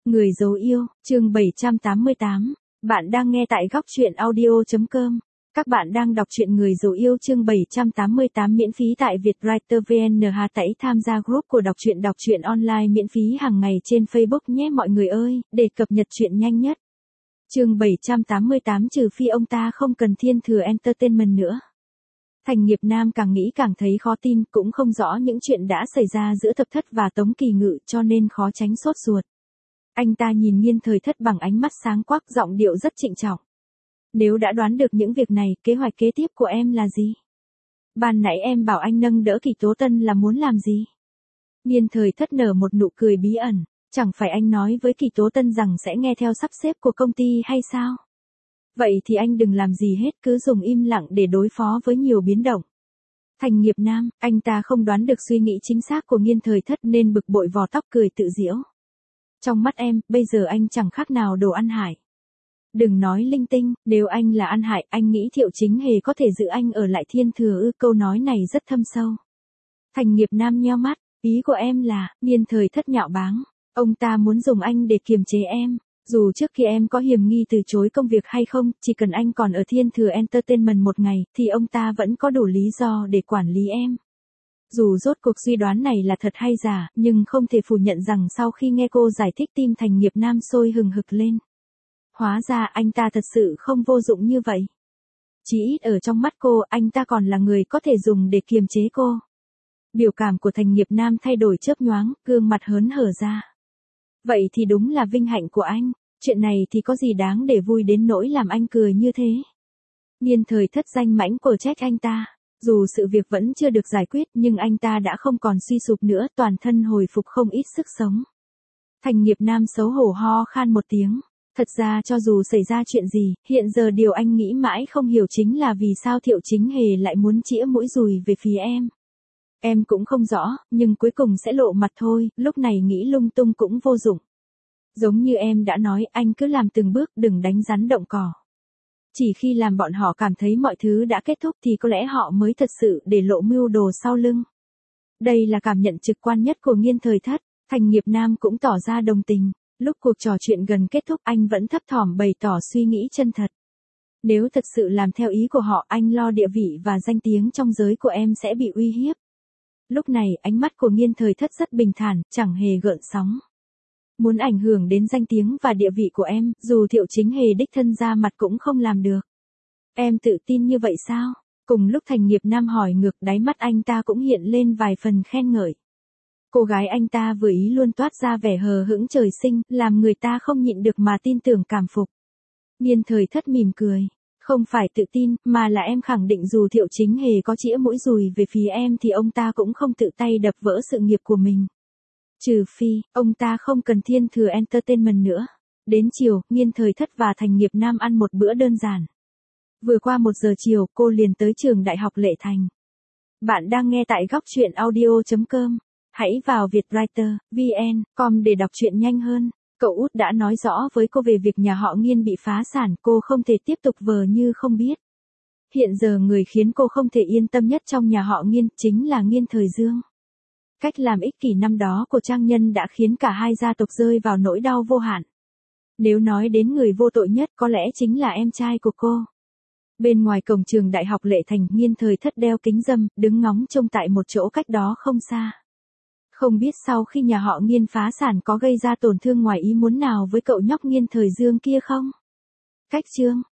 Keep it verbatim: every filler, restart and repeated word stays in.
Người dấu yêu, chương bảy trăm tám mươi tám. Bạn đang nghe tại góc truyện audio chấm com. Các bạn đang đọc truyện Người dấu yêu chương bảy trăm tám mươi tám miễn phí tại Vietwriter vê en. Hãy tham gia group của đọc truyện đọc truyện online miễn phí hàng ngày trên Facebook nhé mọi người ơi, để cập nhật truyện nhanh nhất. Chương bảy trăm tám mươi tám trừ phi ông ta không cần Thiên Thừa Entertainment nữa. Thành Nghiệp Nam càng nghĩ càng thấy khó tin, cũng không rõ những chuyện đã xảy ra giữa Thập Thất và Tống Kỳ Ngự cho nên khó tránh sốt ruột. Anh ta nhìn Nghiên Thời Thất bằng ánh mắt sáng quắc, giọng điệu rất trịnh trọng. Nếu đã đoán được những việc này, kế hoạch kế tiếp của em là gì? Ban nãy em bảo anh nâng đỡ Kỳ Tố Tân là muốn làm gì? Nghiên Thời Thất nở một nụ cười bí ẩn, chẳng phải anh nói với Kỳ Tố Tân rằng sẽ nghe theo sắp xếp của công ty hay sao? Vậy thì anh đừng làm gì hết, cứ dùng im lặng để đối phó với nhiều biến động. Thành Nghiệp Nam, anh ta không đoán được suy nghĩ chính xác của Nghiên Thời Thất nên bực bội vò tóc cười tự giễu. Trong mắt em, bây giờ anh chẳng khác nào đồ ăn hại. Đừng nói linh tinh, nếu anh là ăn hại, anh nghĩ Thiệu Chính Hề có thể giữ anh ở lại Thiên Thừa ư? Câu nói này rất thâm sâu. Thành Nghiệp Nam nheo mắt, ý của em là, Nghiên Thời Thất nhạo báng, ông ta muốn dùng anh để kiềm chế em. Dù trước khi em có hiềm nghi từ chối công việc hay không, chỉ cần anh còn ở Thiên Thừa Entertainment một ngày, thì ông ta vẫn có đủ lý do để quản lý em. Dù rốt cuộc suy đoán này là thật hay giả, nhưng không thể phủ nhận rằng sau khi nghe cô giải thích tim Thành Nghiệp Nam sôi hừng hực lên. Hóa ra anh ta thật sự không vô dụng như vậy. Chỉ ít ở trong mắt cô, anh ta còn là người có thể dùng để kiềm chế cô. Biểu cảm của Thành Nghiệp Nam thay đổi chớp nhoáng, gương mặt hớn hở ra. Vậy thì đúng là vinh hạnh của anh, chuyện này thì có gì đáng để vui đến nỗi làm anh cười như thế. Nghiên Thời Thất danh mãnh cổ trách anh ta. Dù sự việc vẫn chưa được giải quyết nhưng anh ta đã không còn suy sụp nữa, toàn thân hồi phục không ít sức sống. Thành Nghiệp Nam xấu hổ ho khan một tiếng. Thật ra cho dù xảy ra chuyện gì, hiện giờ điều anh nghĩ mãi không hiểu chính là vì sao Thiệu Chính Hề lại muốn chĩa mũi dùi về phía em. Em cũng không rõ, nhưng cuối cùng sẽ lộ mặt thôi, lúc này nghĩ lung tung cũng vô dụng. Giống như em đã nói, anh cứ làm từng bước, đừng đánh rắn động cỏ. Chỉ khi làm bọn họ cảm thấy mọi thứ đã kết thúc thì có lẽ họ mới thật sự để lộ mưu đồ sau lưng. Đây là cảm nhận trực quan nhất của Nghiên Thời Thất. Thành Nghiệp Nam cũng tỏ ra đồng tình. Lúc cuộc trò chuyện gần kết thúc anh vẫn thấp thỏm bày tỏ suy nghĩ chân thật. Nếu thật sự làm theo ý của họ, anh lo địa vị và danh tiếng trong giới của em sẽ bị uy hiếp. Lúc này ánh mắt của Nghiên Thời Thất rất bình thản, chẳng hề gợn sóng. Muốn ảnh hưởng đến danh tiếng và địa vị của em, dù Thiệu Chính Hề đích thân ra mặt cũng không làm được. Em tự tin như vậy sao? Cùng lúc Thành Nghiệp Nam hỏi ngược, đáy mắt anh ta cũng hiện lên vài phần khen ngợi. Cô gái anh ta vừa ý luôn toát ra vẻ hờ hững trời sinh, làm người ta không nhịn được mà tin tưởng cảm phục. Nghiên Thời Thất mỉm cười. Không phải tự tin, mà là em khẳng định dù Thiệu Chính Hề có chĩa mũi dùi về phía em thì ông ta cũng không tự tay đập vỡ sự nghiệp của mình. Trừ phi, ông ta không cần Thiên Thừa Entertainment nữa. Đến chiều, Nghiên Thời Thất và Thành Nghiệp Nam ăn một bữa đơn giản. Vừa qua một giờ chiều, cô liền tới trường Đại học Lệ Thành. Bạn đang nghe tại góc truyện audio chấm com. Hãy vào Vietwriter vê en com để đọc truyện nhanh hơn. Cậu út đã nói rõ với cô về việc nhà họ Nghiên bị phá sản, cô không thể tiếp tục vờ như không biết. Hiện giờ người khiến cô không thể yên tâm nhất trong nhà họ Nghiên chính là Nghiên Thời Dương. Cách làm ích kỷ năm đó của Trang Nhân đã khiến cả hai gia tộc rơi vào nỗi đau vô hạn. Nếu nói đến người vô tội nhất có lẽ chính là em trai của cô. Bên ngoài cổng trường Đại học Lệ Thành, Nghiên Thời Thất đeo kính râm, đứng ngóng trông tại một chỗ cách đó không xa. Không biết sau khi nhà họ Nghiên phá sản có gây ra tổn thương ngoài ý muốn nào với cậu nhóc Nghiên Thời Dương kia không? Cách chương